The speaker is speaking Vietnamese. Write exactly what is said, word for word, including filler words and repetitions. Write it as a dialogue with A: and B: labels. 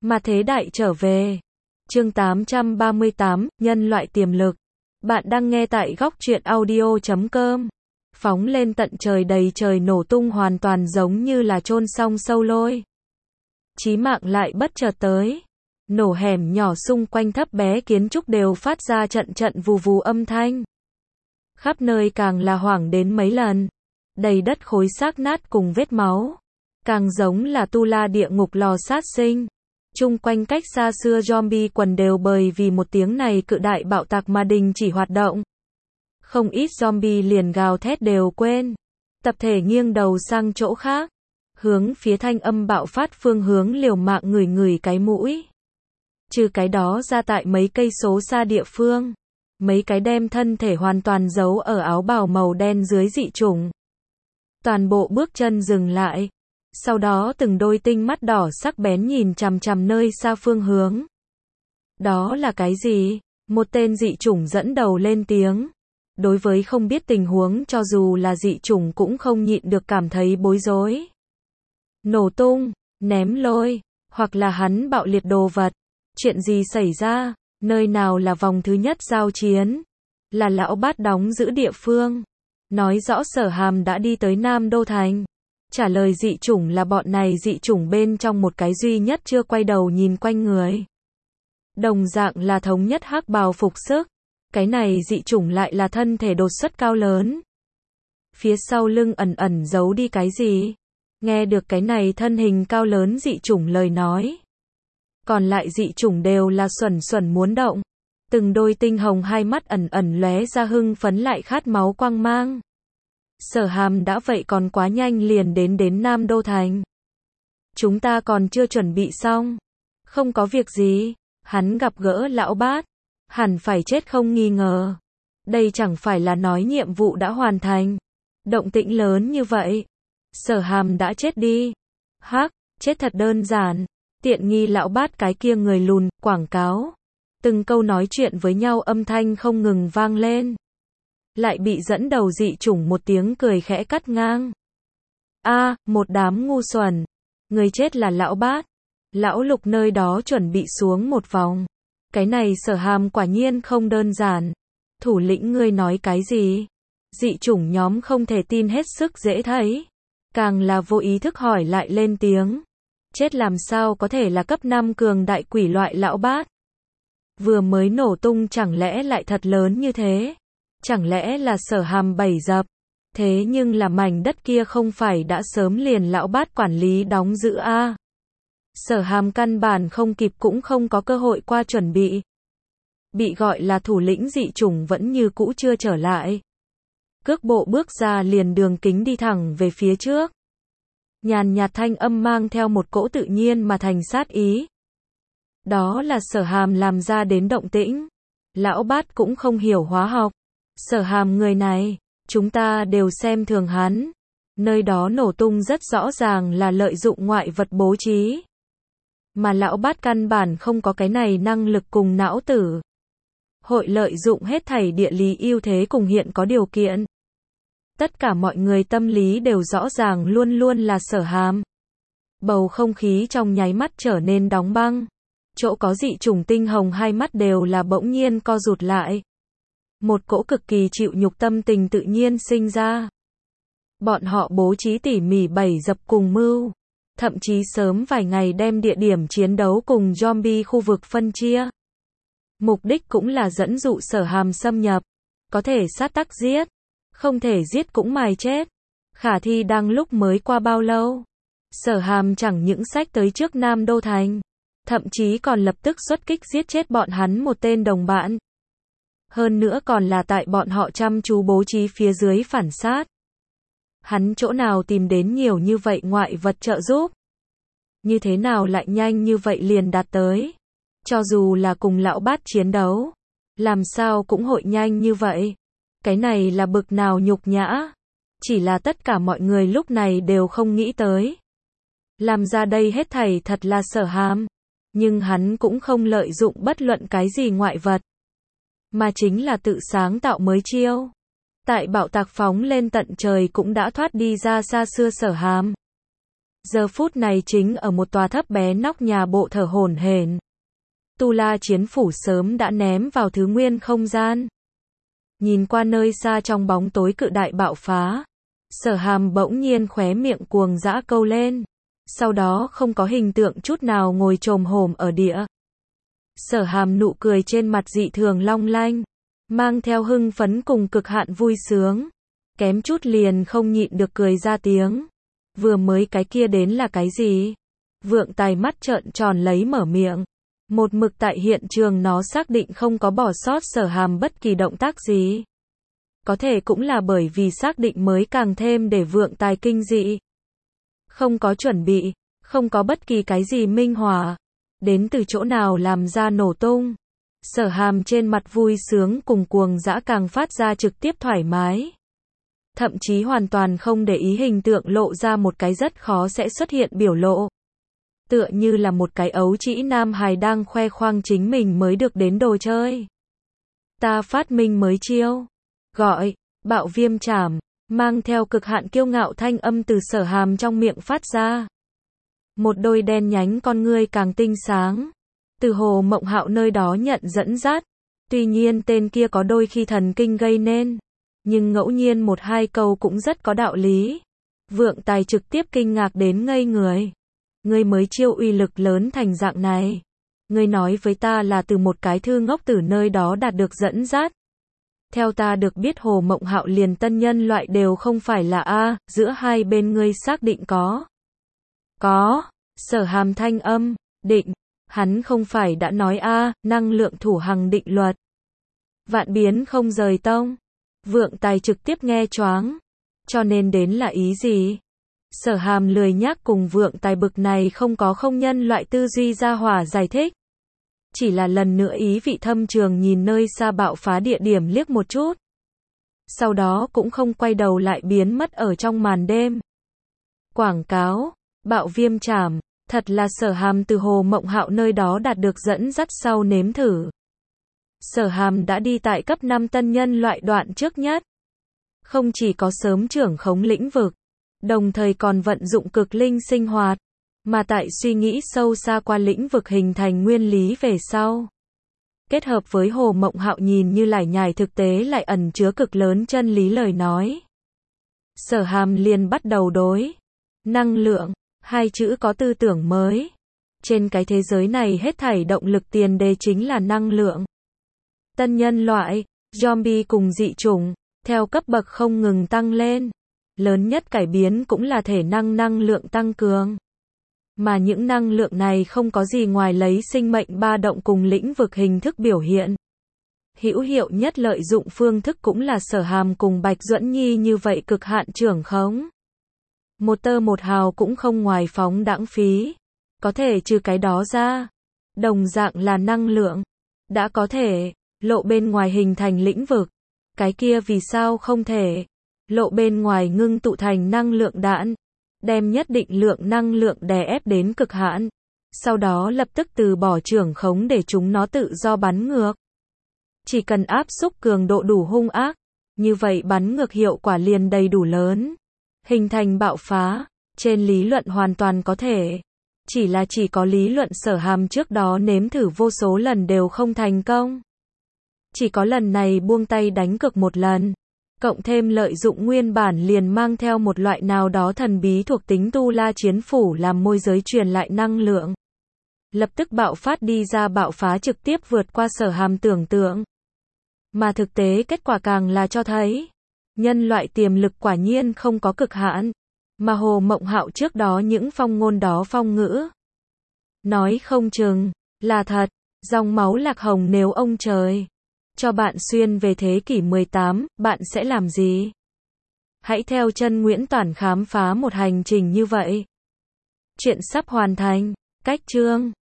A: Mà thế đại trở về. Chương tám trăm ba mươi tám, nhân loại tiềm lực. Bạn đang nghe tại góc truyện audio chấm com. Phóng lên tận trời đầy trời nổ tung hoàn toàn giống như là chôn xong sâu lôi. Chí mạng lại bất chợt tới. Nổ hẻm nhỏ xung quanh thấp bé kiến trúc đều phát ra trận trận vù vù âm thanh. Khắp nơi càng là hoảng đến mấy lần. Đầy đất khối xác nát cùng vết máu. Càng giống là tu la địa ngục lò sát sinh. Chung quanh cách xa xưa zombie quần đều bởi vì một tiếng này cự đại bạo tạc mà đình chỉ hoạt động. Không ít zombie liền gào thét đều quên. Tập thể nghiêng đầu sang chỗ khác. Hướng phía thanh âm bạo phát phương hướng liều mạng ngửi ngửi cái mũi. Trừ cái đó ra tại mấy cây số xa địa phương. Mấy cái đem thân thể hoàn toàn giấu ở áo bào màu đen dưới dị chủng. Toàn bộ bước chân dừng lại. Sau đó từng đôi tinh mắt đỏ sắc bén nhìn chằm chằm nơi xa phương hướng. Đó là cái gì? Một tên dị chủng dẫn đầu lên tiếng. Đối với không biết tình huống cho dù là dị chủng cũng không nhịn được cảm thấy bối rối. Nổ tung, ném lôi, hoặc là hắn bạo liệt đồ vật. Chuyện gì xảy ra? Nơi nào là vòng thứ nhất giao chiến? Là lão bát đóng giữ địa phương. Nói rõ Sở Hàm đã đi tới Nam Đô Thành. Trả lời dị chủng là bọn này dị chủng bên trong một cái duy nhất chưa quay đầu nhìn quanh người. Đồng dạng là thống nhất hắc bào phục sức. Cái này dị chủng lại là thân thể đột xuất cao lớn. Phía sau lưng ẩn ẩn giấu đi cái gì? Nghe được cái này thân hình cao lớn dị chủng lời nói. Còn lại dị chủng đều là xuẩn xuẩn muốn động. Từng đôi tinh hồng hai mắt ẩn ẩn lóe ra hưng phấn lại khát máu quang mang. Sở Hàm đã vậy còn quá nhanh liền đến đến Nam Đô Thành. Chúng ta còn chưa chuẩn bị xong. Không có việc gì. Hắn gặp gỡ lão bát. Hẳn phải chết không nghi ngờ. Đây chẳng phải là nói nhiệm vụ đã hoàn thành. Động tĩnh lớn như vậy. Sở Hàm đã chết đi. Hắc, chết thật đơn giản. Tiện nghi lão bát cái kia người lùn, quảng cáo. Từng câu nói chuyện với nhau âm thanh không ngừng vang lên. Lại bị dẫn đầu dị chủng một tiếng cười khẽ cắt ngang. A, à, một đám ngu xuẩn. Người chết là lão bát. Lão Lục nơi đó chuẩn bị xuống một vòng. Cái này Sở Hàm quả nhiên không đơn giản. Thủ lĩnh ngươi nói cái gì? Dị chủng nhóm không thể tin hết sức dễ thấy. Càng là vô ý thức hỏi lại lên tiếng. Chết làm sao có thể là cấp năm cường đại quỷ loại lão bát? Vừa mới nổ tung chẳng lẽ lại thật lớn như thế? Chẳng lẽ là Sở Hàm bày dập? Thế nhưng là mảnh đất kia không phải đã sớm liền lão bát quản lý đóng giữ a? À? Sở Hàm căn bản không kịp cũng không có cơ hội qua chuẩn bị. Bị gọi là thủ lĩnh dị chủng vẫn như cũ chưa trở lại. Cước bộ bước ra liền đường kính đi thẳng về phía trước. Nhàn nhạt thanh âm mang theo một cỗ tự nhiên mà thành sát ý. Đó là Sở Hàm làm ra đến động tĩnh. Lão bát cũng không hiểu hóa học. Sở Hàm người này, chúng ta đều xem thường hắn. Nơi đó nổ tung rất rõ ràng là lợi dụng ngoại vật bố trí. Mà lão bát căn bản không có cái này năng lực cùng não tử. Hội lợi dụng hết thảy địa lý ưu thế cùng hiện có điều kiện. Tất cả mọi người tâm lý đều rõ ràng luôn luôn là Sở Hàm. Bầu không khí trong nháy mắt trở nên đóng băng. Chỗ có dị chủng tinh hồng hai mắt đều là bỗng nhiên co rụt lại. Một cỗ cực kỳ chịu nhục tâm tình tự nhiên sinh ra. Bọn họ bố trí tỉ mỉ bày dập cùng mưu. Thậm chí sớm vài ngày đem địa điểm chiến đấu cùng zombie khu vực phân chia. Mục đích cũng là dẫn dụ Sở Hàm xâm nhập. Có thể sát tắc giết. Không thể giết cũng mài chết. Khả thi đang lúc mới qua bao lâu. Sở Hàm chẳng những sách tới trước Nam Đô Thành. Thậm chí còn lập tức xuất kích giết chết bọn hắn một tên đồng bạn. Hơn nữa còn là tại bọn họ chăm chú bố trí phía dưới phản sát. Hắn chỗ nào tìm đến nhiều như vậy ngoại vật trợ giúp? Như thế nào lại nhanh như vậy liền đạt tới? Cho dù là cùng lão bát chiến đấu, làm sao cũng hội nhanh như vậy? Cái này là bực nào nhục nhã? Chỉ là tất cả mọi người lúc này đều không nghĩ tới. Làm ra đây hết thảy thật là Sở Hàm. Nhưng hắn cũng không lợi dụng bất luận cái gì ngoại vật. Mà chính là tự sáng tạo mới chiêu. Tại bạo tạc phóng lên tận trời cũng đã thoát đi ra xa xưa Sở Hàm. giờ phút này chính ở một tòa thấp bé nóc nhà bộ thở hổn hển. Tu La Chiến Phủ sớm đã ném vào thứ nguyên không gian. Nhìn qua nơi xa trong bóng tối cự đại bạo phá, Sở Hàm bỗng nhiên khóe miệng cuồng dã câu lên. Sau đó không có hình tượng chút nào ngồi chồm hổm ở địa. Sở Hàm nụ cười trên mặt dị thường long lanh, mang theo hưng phấn cùng cực hạn vui sướng. Kém chút liền không nhịn được cười ra tiếng. Vừa mới cái kia đến là cái gì? Vượng Tài mắt trợn tròn lấy mở miệng. Một mực tại hiện trường nó xác định không có bỏ sót Sở Hàm bất kỳ động tác gì. Có thể cũng là bởi vì xác định mới càng thêm để Vượng Tài kinh dị. Không có chuẩn bị, không có bất kỳ cái gì minh họa. Đến từ chỗ nào làm ra nổ tung. Sở Hàm trên mặt vui sướng cùng cuồng dã càng phát ra trực tiếp thoải mái. Thậm chí hoàn toàn không để ý hình tượng lộ ra một cái rất khó sẽ xuất hiện biểu lộ. Tựa như là một cái ấu trĩ nam hài đang khoe khoang chính mình mới được đến đồ chơi. Ta phát minh mới chiêu. Gọi, bạo viêm chảm, mang theo cực hạn kiêu ngạo thanh âm từ Sở Hàm trong miệng phát ra. Một đôi đen nhánh con ngươi càng tinh sáng. Từ Hồ Mộng Hạo nơi đó nhận dẫn dắt. Tuy nhiên tên kia có đôi khi thần kinh gây nên. Nhưng ngẫu nhiên một hai câu cũng rất có đạo lý. Vượng Tài trực tiếp kinh ngạc đến ngây người. Ngươi mới chiêu uy lực lớn thành dạng này. Ngươi nói với ta là từ một cái thư ngốc tử nơi đó đạt được dẫn dắt. Theo ta được biết Hồ Mộng Hạo liền tân nhân loại đều không phải là A, giữa hai bên ngươi xác định có. Có, Sở Hàm thanh âm, định, hắn không phải đã nói A, năng lượng thủ hằng định luật. Vạn biến không rời tông. Vượng Tài trực tiếp nghe choáng. Cho nên đến là ý gì? Sở Hàm lười nhác cùng Vượng Tài bực này không có không nhân loại tư duy ra hỏa giải thích. Chỉ là lần nữa ý vị thâm trường nhìn nơi xa bạo phá địa điểm liếc một chút. Sau đó cũng không quay đầu lại biến mất ở trong màn đêm. Quảng cáo, bạo viêm chảm, thật là Sở Hàm từ Hồ Mộng Hạo nơi đó đạt được dẫn dắt sau nếm thử. Sở Hàm đã đi tại cấp năm tân nhân loại đoạn trước nhất. Không chỉ có sớm trưởng khống lĩnh vực, đồng thời còn vận dụng cực linh sinh hoạt, mà tại suy nghĩ sâu xa qua lĩnh vực hình thành nguyên lý về sau. Kết hợp với Hồ Mộng Hạo nhìn như lải nhải thực tế lại ẩn chứa cực lớn chân lý lời nói. Sở Hàm liền bắt đầu đối năng lượng, hai chữ có tư tưởng mới. Trên cái thế giới này hết thảy động lực tiền đề chính là năng lượng. Tân nhân loại, zombie cùng dị chủng, theo cấp bậc không ngừng tăng lên. Lớn nhất cải biến cũng là thể năng năng lượng tăng cường. Mà những năng lượng này không có gì ngoài lấy sinh mệnh ba động cùng lĩnh vực hình thức biểu hiện. Hữu hiệu nhất lợi dụng phương thức cũng là Sở Hàm cùng Bạch Duẫn Nhi như vậy cực hạn trưởng khống. Một tơ một hào cũng không ngoài phóng đãng phí. Có thể trừ cái đó ra. Đồng dạng là năng lượng. Đã có thể lộ bên ngoài hình thành lĩnh vực. Cái kia vì sao không thể lộ bên ngoài ngưng tụ thành năng lượng đạn. Đem nhất định lượng năng lượng đè ép đến cực hạn. Sau đó lập tức từ bỏ trưởng khống để chúng nó tự do bắn ngược. Chỉ cần áp xúc cường độ đủ hung ác. Như vậy bắn ngược hiệu quả liền đầy đủ lớn. Hình thành bạo phá. Trên lý luận hoàn toàn có thể. Chỉ là chỉ có lý luận Sở Hàm trước đó nếm thử vô số lần đều không thành công. Chỉ có lần này buông tay đánh cược một lần. Cộng thêm lợi dụng nguyên bản liền mang theo một loại nào đó thần bí thuộc tính Tu La Chiến Phủ làm môi giới truyền lại năng lượng. Lập tức bạo phát đi ra bạo phá trực tiếp vượt qua Sở Hàm tưởng tượng. Mà thực tế kết quả càng là cho thấy. Nhân loại tiềm lực quả nhiên không có cực hạn. Mà Hồ Mộng Hạo trước đó những phong ngôn đó phong ngữ. Nói không chừng, là thật, dòng máu lạc hồng nếu ông trời. Cho bạn xuyên về thế kỷ mười tám, bạn sẽ làm gì? Hãy theo chân Nguyễn Toản khám phá một hành trình như vậy. Chuyện sắp hoàn thành. Cách chương